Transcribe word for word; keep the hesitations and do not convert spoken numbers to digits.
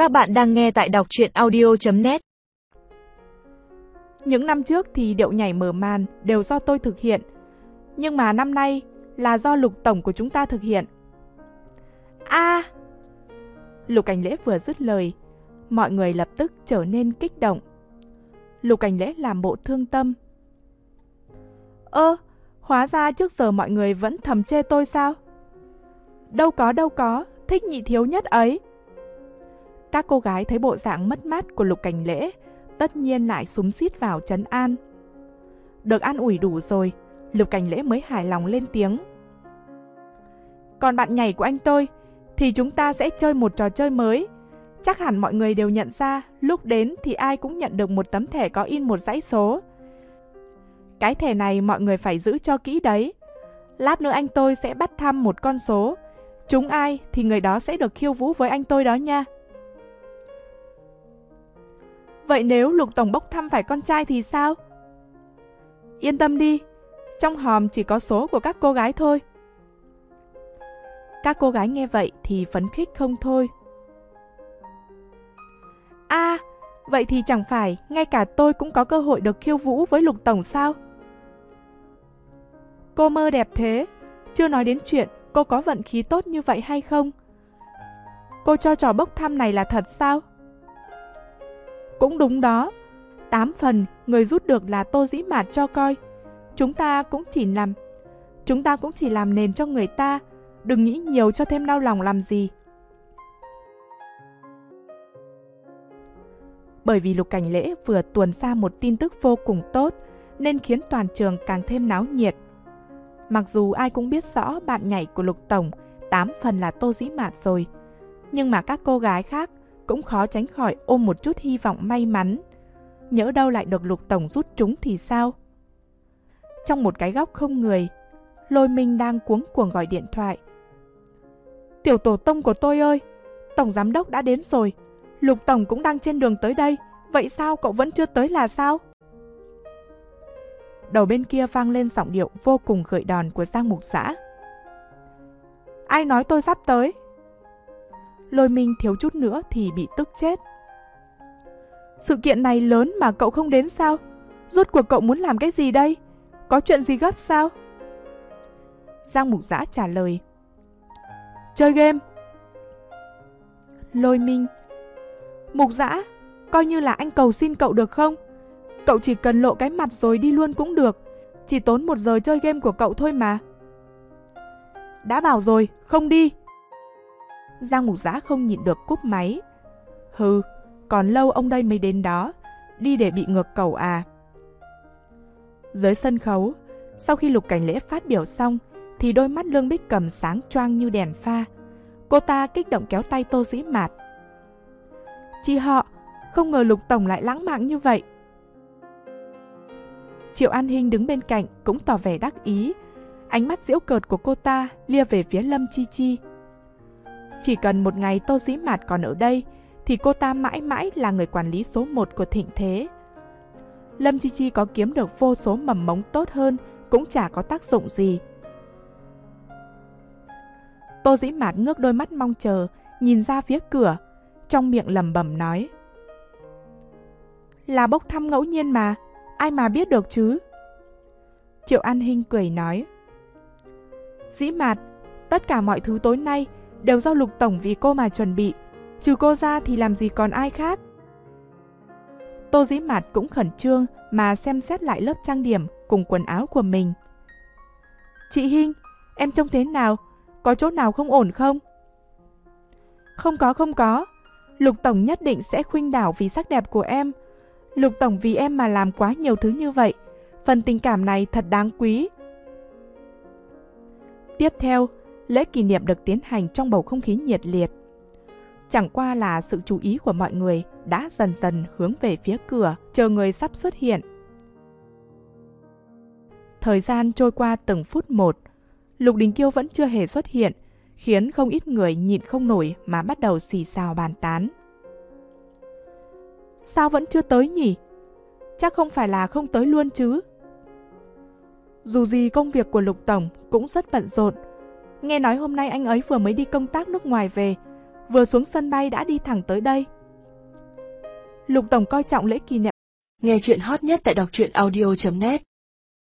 Các bạn đang nghe tại đọc truyện audio chấm net. Những năm trước thì điệu nhảy mở màn đều do tôi thực hiện, nhưng mà năm nay là do Lục tổng của chúng ta thực hiện. A! À! Lục Cảnh Lễ vừa dứt lời, mọi người lập tức trở nên kích động. Lục Cảnh Lễ làm bộ thương tâm. Ơ, hóa ra trước giờ mọi người vẫn thầm chê tôi sao? Đâu có đâu có, thích nhị thiếu nhất ấy. Các cô gái thấy bộ dạng mất mát của Lục Cảnh Lễ, tất nhiên lại xúm xít vào trấn an. Được an ủi đủ rồi, Lục Cảnh Lễ mới hài lòng lên tiếng. Còn bạn nhảy của anh tôi, thì chúng ta sẽ chơi một trò chơi mới. Chắc hẳn mọi người đều nhận ra, lúc đến thì ai cũng nhận được một tấm thẻ có in một dãy số. Cái thẻ này mọi người phải giữ cho kỹ đấy. Lát nữa anh tôi sẽ bắt thăm một con số. Trúng ai thì người đó sẽ được khiêu vũ với anh tôi đó nha. Vậy nếu Lục tổng bốc thăm phải con trai thì sao? Yên tâm đi, trong hòm chỉ có số của các cô gái thôi. Các cô gái nghe vậy thì phấn khích không thôi. À, vậy thì chẳng phải ngay cả tôi cũng có cơ hội được khiêu vũ với Lục tổng sao? Cô mơ đẹp thế, chưa nói đến chuyện cô có vận khí tốt như vậy hay không? Cô cho trò bốc thăm này là thật sao? Cũng đúng đó, tám phần người rút được là Tô Dĩ Mạt cho coi. Chúng ta cũng chỉ làm Chúng ta cũng chỉ làm nền cho người ta, đừng nghĩ nhiều cho thêm đau lòng làm gì. Bởi vì Lục Cảnh Lễ vừa tuồn ra một tin tức vô cùng tốt, nên khiến toàn trường càng thêm náo nhiệt. Mặc dù ai cũng biết rõ bạn nhảy của Lục tổng tám phần là Tô Dĩ Mạt rồi, nhưng mà các cô gái khác cũng khó tránh khỏi ôm một chút hy vọng may mắn. Nhỡ đâu lại được Lục tổng rút trúng thì sao? Trong một cái góc không người, Lôi Minh đang cuống cuồng gọi điện thoại. Tiểu tổ tông của tôi ơi, tổng giám đốc đã đến rồi, Lục tổng cũng đang trên đường tới đây, vậy sao cậu vẫn chưa tới là sao? Đầu bên kia vang lên giọng điệu vô cùng gợi đòn của Giang Mục Dã. Ai nói tôi sắp tới? Lôi Minh thiếu chút nữa thì bị tức chết. Sự kiện này lớn mà cậu không đến sao? Rốt cuộc cậu muốn làm cái gì đây? Có chuyện gì gấp sao? Giang Mục Dã trả lời. Chơi game. Lôi Minh. Mục Dã, coi như là anh cầu xin cậu được không? Cậu chỉ cần lộ cái mặt rồi đi luôn cũng được. Chỉ tốn một giờ chơi game của cậu thôi mà. Đã bảo rồi, không đi. Giang Mục Dã không nhịn được cúp máy. Hừ, còn lâu ông đây mới đến đó. Đi để bị ngược cầu à? Dưới sân khấu, sau khi Lục Cảnh Lễ phát biểu xong, thì đôi mắt Lương Bích Cầm sáng choang như đèn pha. Cô ta kích động kéo tay Tô Dĩ Mạt. Chị họ, không ngờ Lục tổng lại lãng mạn như vậy. Triệu An Hinh đứng bên cạnh cũng tỏ vẻ đắc ý. Ánh mắt giễu cợt của cô ta lia về phía Lâm Chi Chi. Chỉ cần một ngày Tô Dĩ Mạt còn ở đây, thì cô ta mãi mãi là người quản lý số một của thịnh thế. Lâm Chi Chi có kiếm được vô số mầm mống tốt hơn cũng chả có tác dụng gì. Tô Dĩ Mạt ngước đôi mắt mong chờ, nhìn ra phía cửa, trong miệng lẩm bẩm nói. Là bốc thăm ngẫu nhiên mà, ai mà biết được chứ? Triệu An Hinh cười nói. Dĩ Mạt, tất cả mọi thứ tối nay đều do Lục tổng vì cô mà chuẩn bị, trừ cô ra thì làm gì còn ai khác. Tô Dĩ Mạt cũng khẩn trương mà xem xét lại lớp trang điểm cùng quần áo của mình. Chị Hinh, em trông thế nào? Có chỗ nào không ổn không? Không có không có, Lục tổng nhất định sẽ khuynh đảo vì sắc đẹp của em. Lục tổng vì em mà làm quá nhiều thứ như vậy, phần tình cảm này thật đáng quý. Tiếp theo, lễ kỷ niệm được tiến hành trong bầu không khí nhiệt liệt. Chẳng qua là sự chú ý của mọi người đã dần dần hướng về phía cửa, chờ người sắp xuất hiện. Thời gian trôi qua từng phút một, Lục Đình Kiêu vẫn chưa hề xuất hiện, khiến không ít người nhịn không nổi mà bắt đầu xì xào bàn tán. Sao vẫn chưa tới nhỉ? Chắc không phải là không tới luôn chứ? Dù gì công việc của Lục tổng cũng rất bận rộn. Nghe nói hôm nay anh ấy vừa mới đi công tác nước ngoài về, vừa xuống sân bay đã đi thẳng tới đây. Lục tổng coi trọng lễ kỷ niệm. Nghe chuyện hot nhất tại đọc truyện audio chấm net.